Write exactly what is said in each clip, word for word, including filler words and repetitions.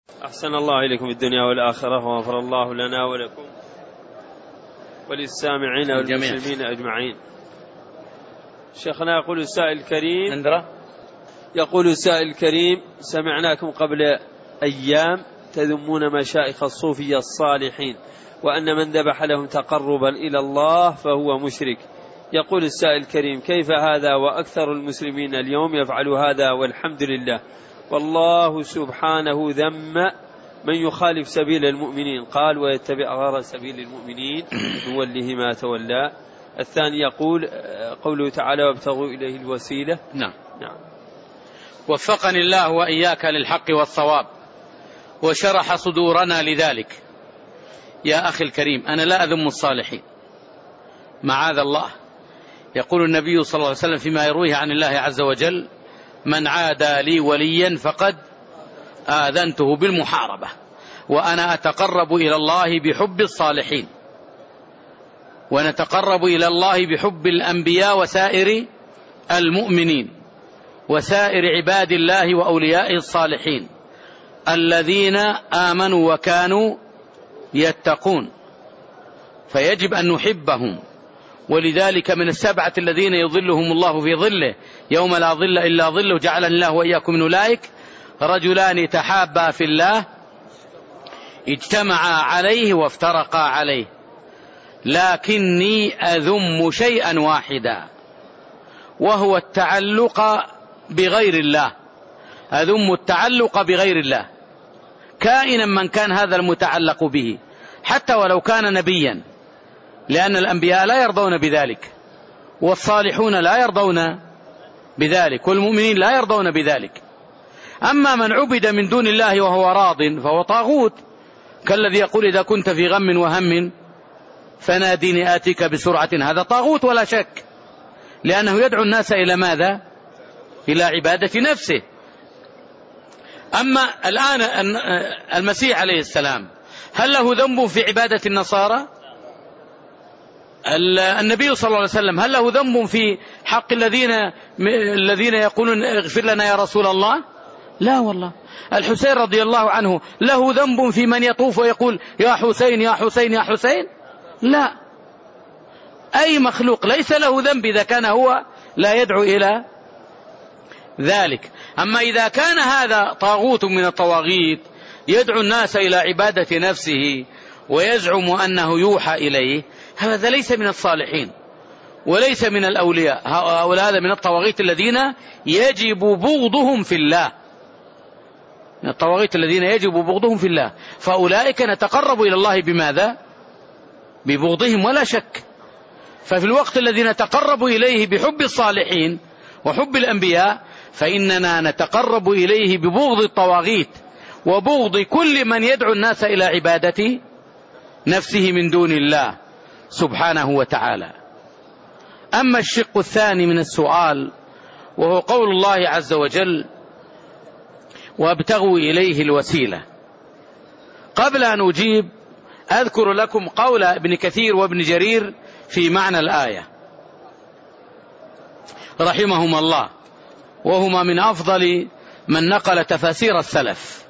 أحسن الله إليكم الدنيا والآخرة، وغفر الله لنا ولكم وللسامعين والمسلمين أجمعين. شيخنا يقول السائل الكريم يقول السائل الكريم سمعناكم قبل أيام تذمون مشايخ الصوفية الصالحين، وأن من ذبح لهم تقربا إلى الله فهو مشرك. يقول السائل الكريم: كيف هذا وأكثر المسلمين اليوم يفعل هذا والحمد لله، والله سبحانه ذم من يخالف سبيل المؤمنين، قال: ويتبع غير سبيل المؤمنين نوله ما تولى. الثاني يقول قوله تعالى: وابتغوا إليه الوسيلة. نعم. نعم. وفقني الله وإياك للحق والصواب وشرح صدورنا لذلك. يا أخي الكريم، أنا لا أذم الصالحين، معاذ الله. يقول النبي صلى الله عليه وسلم فيما يرويه عن الله عز وجل: من عادى لي وليا فقد آذنته بالمحاربة، وأنا أتقرب إلى الله بحب الصالحين، ونتقرب إلى الله بحب الأنبياء وسائر المؤمنين وسائر عباد الله وأوليائه الصالحين الذين آمنوا وكانوا يتقون، فيجب أن نحبهم. ولذلك من السبعة الذين يظلهم الله في ظله يوم لا ظل إلا ظله جعلني الله وإياكم من أولئك: رجلان تحابا في الله اجتمعا عليه وافترقا عليه، لكني أذم شيئا واحدا وهو التعلق بغير الله. أذم التعلق بغير الله، كائنا من كان هذا المتعلق به، حتى ولو كان نبيا، لأن الأنبياء لا يرضون بذلك، والصالحون لا يرضون بذلك، والمؤمنين لا يرضون بذلك. أما من عبد من دون الله وهو راض فهو طاغوت، كالذي يقول: إذا كنت في غم وهم فناديني آتيك بسرعة. هذا طاغوت ولا شك، لأنه يدعو الناس إلى ماذا؟ إلى عبادة نفسه. أما الآن المسيح عليه السلام، هل له ذنب في عبادة النصارى؟ النبي صلى الله عليه وسلم هل له ذنب في حق الذين الذين يقولون: اغفر لنا يا رسول الله؟ لا والله. الحسين رضي الله عنه له ذنب في من يطوف ويقول: يا حسين يا حسين يا حسين؟ لا. أي مخلوق ليس له ذنب إذا كان هو لا يدعو إلى ذلك. أما إذا كان هذا طاغوت من الطواغيت يدعو الناس إلى عبادة نفسه ويزعم أنه يوحى إليه، هذا ليس من الصالحين وليس من الأولياء، هذا من الطواغيت الذين يجب بغضهم في الله، من الطواغيت الذين يجب بغضهم في الله. فأولئك نتقرب إلى الله بماذا؟ ببغضهم ولا شك. ففي الوقت الذي نتقرب إليه بحب الصالحين وحب الأنبياء، فإننا نتقرب إليه ببغض الطواغيت وبغض كل من يدعو الناس إلى عبادة نفسه من دون الله سبحانه وتعالى. أما الشق الثاني من السؤال وهو قول الله عز وجل: وابتغوا إليه الوسيلة، قبل أن أجيب أذكر لكم قول ابن كثير وابن جرير في معنى الآية رحمهما الله، وهما من أفضل من نقل تفاسير السلف.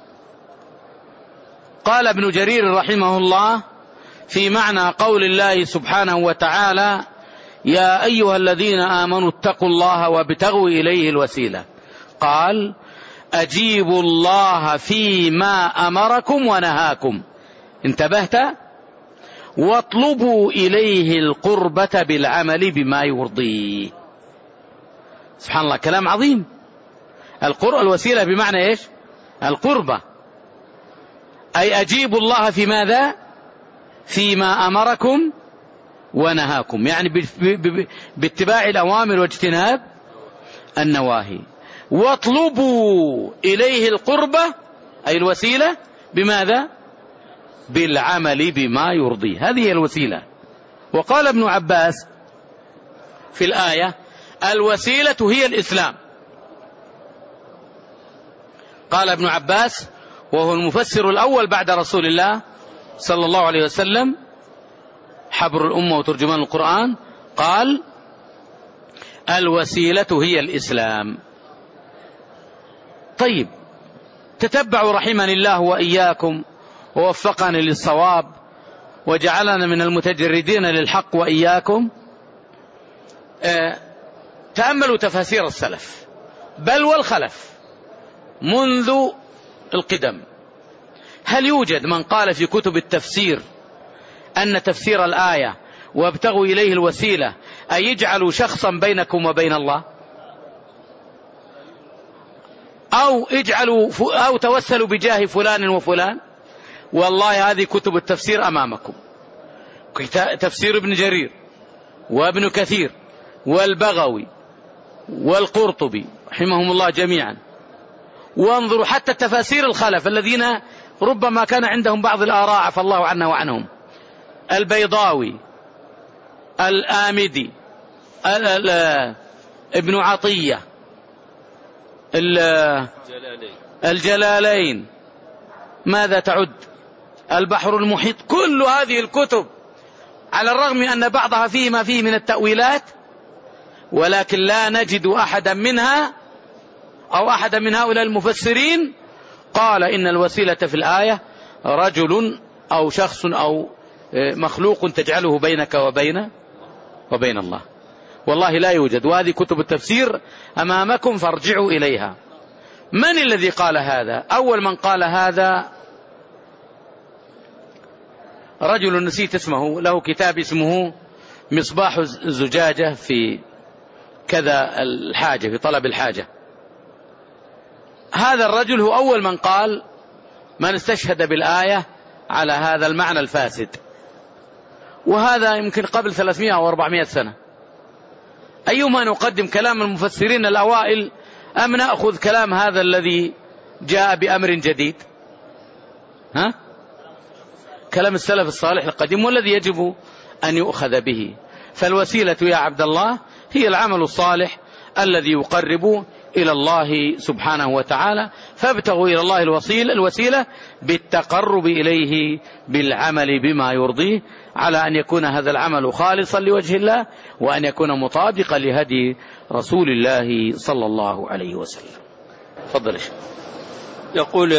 قال ابن جرير رحمه الله في معنى قول الله سبحانه وتعالى: يا أيها الذين آمنوا اتقوا الله وابتغوا إليه الوسيلة، قال: أجيبوا الله فيما أمركم ونهاكم، انتبهت؟ واطلبوا إليه القربة بالعمل بما يرضيه. سبحان الله، كلام عظيم. القربة الوسيلة بمعنى إيش؟ القربة، أي أجيبوا الله في ماذا؟ فيما أمركم ونهاكم، يعني باتباع الأوامر واجتناب النواهي. واطلبوا إليه القربة أي الوسيلة بماذا؟ بالعمل بما يرضي، هذه هي الوسيلة. وقال ابن عباس في الآية: الوسيلة هي الإسلام. قال ابن عباس وهو المفسر الأول بعد رسول الله صلى الله عليه وسلم، حبر الأمة وترجمان القرآن، قال: الوسيلة هي الإسلام. طيب، تتبعوا رحمني الله وإياكم ووفقني للصواب وجعلنا من المتجردين للحق وإياكم. تأملوا تفاسير السلف بل والخلف منذ القدم. هل يوجد من قال في كتب التفسير أن تفسير الآية وابتغوا إليه الوسيلة أن يجعلوا شخصا بينكم وبين الله، أو اجعلوا أو توسلوا بجاه فلان وفلان؟ والله هذه كتب التفسير أمامكم، تفسير ابن جرير وابن كثير والبغوي والقرطبي رحمهم الله جميعا. وانظروا حتى تفاسير الخلف الذين ربما كان عندهم بعض الآراء عفى الله عنا وعنهم، البيضاوي، الآمدي، ابن عطية، الجلالين، ماذا تعد، البحر المحيط، كل هذه الكتب على الرغم أن بعضها فيه ما فيه من التأويلات، ولكن لا نجد أحدا منها أو أحدا من هؤلاء المفسرين قال إن الوسيلة في الآية رجل أو شخص أو مخلوق تجعله بينك وبين وبين الله. والله لا يوجد، وهذه كتب التفسير أمامكم فارجعوا إليها. من الذي قال هذا؟ أول من قال هذا رجل نسيت اسمه، له كتاب اسمه مصباح الزجاجة في كذا الحاجة، في طلب الحاجة. هذا الرجل هو أول من قال من استشهد بالآية على هذا المعنى الفاسد، وهذا يمكن قبل ثلاثمائة أو أربعمائة سنة. أيما نقدم كلام المفسرين الأوائل أم نأخذ كلام هذا الذي جاء بأمر جديد؟ ها؟ كلام السلف الصالح القديم والذي يجب أن يؤخذ به. فالوسيلة يا عبد الله هي العمل الصالح الذي يقرب إلى الله سبحانه وتعالى، فابتغوا إلى الله الوسيلة, الوسيلة بالتقرب إليه بالعمل بما يرضيه، على أن يكون هذا العمل خالصا لوجه الله، وأن يكون مطابقا لهدي رسول الله صلى الله عليه وسلم. تفضل. يقول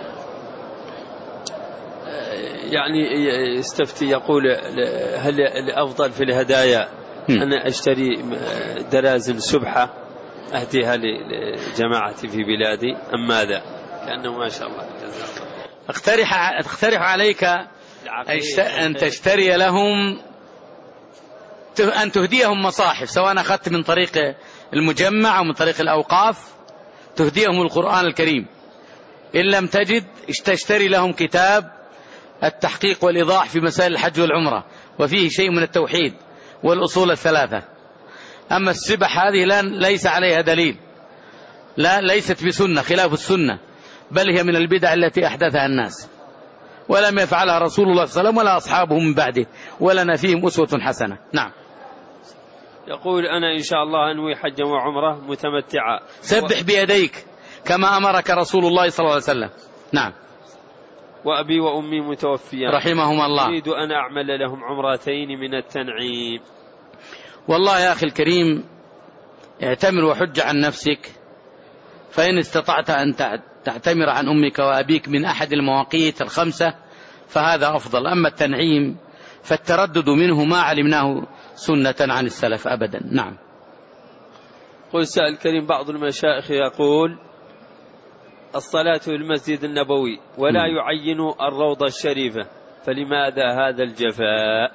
يعني يستفتي، يقول هل الأفضل في الهدايا أنا أشتري درازن سبحة أهديها لجماعتي في بلادي أم ماذا؟ كأنه ما شاء الله اقترح, اقترح عليك أن تشتري لهم، أن تهديهم مصاحف، سواء أخذت من طريق المجمع أو من طريق الأوقاف، تهديهم القرآن الكريم. إن لم تجد تشتري لهم كتاب التحقيق والإيضاح في مسائل الحج والعمرة، وفيه شيء من التوحيد والأصول الثلاثة. أما السبح هذه لا ليس عليها دليل، لا ليست بسنة، خلاف السنة، بل هي من البدع التي أحدثها الناس، ولم يفعلها رسول الله صلى الله عليه وسلم ولا أصحابه من بعده، ولنا فيهم أسوة حسنة. نعم. يقول أنا إن شاء الله أنوي حجا وعمرة متمتعة. سبح بيديك كما أمرك رسول الله صلى الله عليه وسلم. نعم. وأبي وأمي متوفيان رحمهم الله، أريد أن أعمل لهم عمرتين من التنعيم. والله يا أخي الكريم اعتمر وحج عن نفسك، فإن استطعت أن تعتمر عن أمك وأبيك من أحد المواقيت الخمسة فهذا أفضل. أما التنعيم فالتردد منه ما علمناه سنة عن السلف أبدا. نعم. قل سائل الكريم، بعض المشايخ يقول الصلاة في المسجد النبوي ولا م. يعين الروضة الشريفة، فلماذا هذا الجفاء؟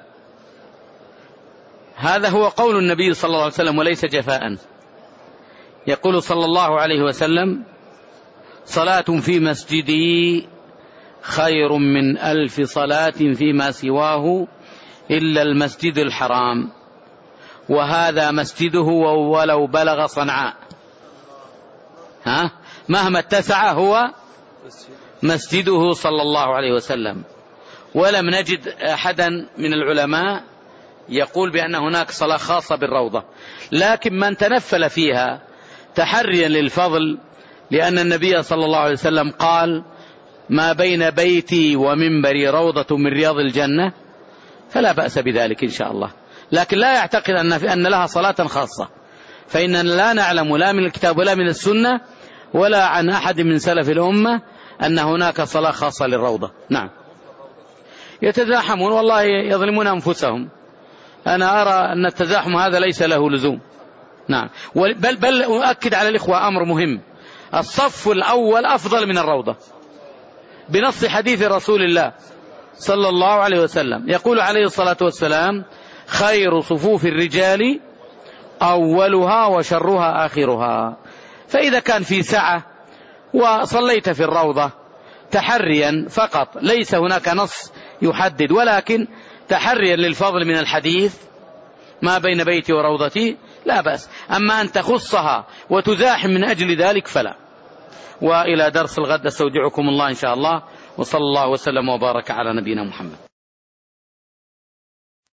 هذا هو قول النبي صلى الله عليه وسلم وليس جفاء. يقول صلى الله عليه وسلم صلاة في مسجدي خير من ألف صلاة فيما سواه إلا المسجد الحرام، وهذا مسجده ولو بلغ صنعاء. ها؟ مهما اتسع هو مسجده صلى الله عليه وسلم. ولم نجد أحدا من العلماء يقول بأن هناك صلاة خاصة بالروضة، لكن من تنفل فيها تحريا للفضل، لأن النبي صلى الله عليه وسلم قال ما بين بيتي ومنبري روضة من رياض الجنة، فلا بأس بذلك إن شاء الله. لكن لا يعتقد أن, أن لها صلاة خاصة، فإننا لا نعلم لا من الكتاب ولا من السنة ولا عن أحد من سلف الأمة أن هناك صلاة خاصة للروضة. نعم. يتزاحمون، والله يظلمون أنفسهم. أنا أرى أن التزاحم هذا ليس له لزوم. نعم. بل, بل أؤكد على الإخوة أمر مهم: الصف الأول أفضل من الروضة بنص حديث رسول الله صلى الله عليه وسلم، يقول عليه الصلاة والسلام: خير صفوف الرجال أولها وشرها آخرها. فإذا كان في سعة وصليت في الروضة تحريا فقط، ليس هناك نص يحدد، ولكن تحريا للفضل من الحديث ما بين بيتي وروضتي لا بأس. أما أن تخصها وتزاحم من أجل ذلك فلا. وإلى درس الغد استودعكم الله إن شاء الله، وصلى الله وسلم وبارك على نبينا محمد.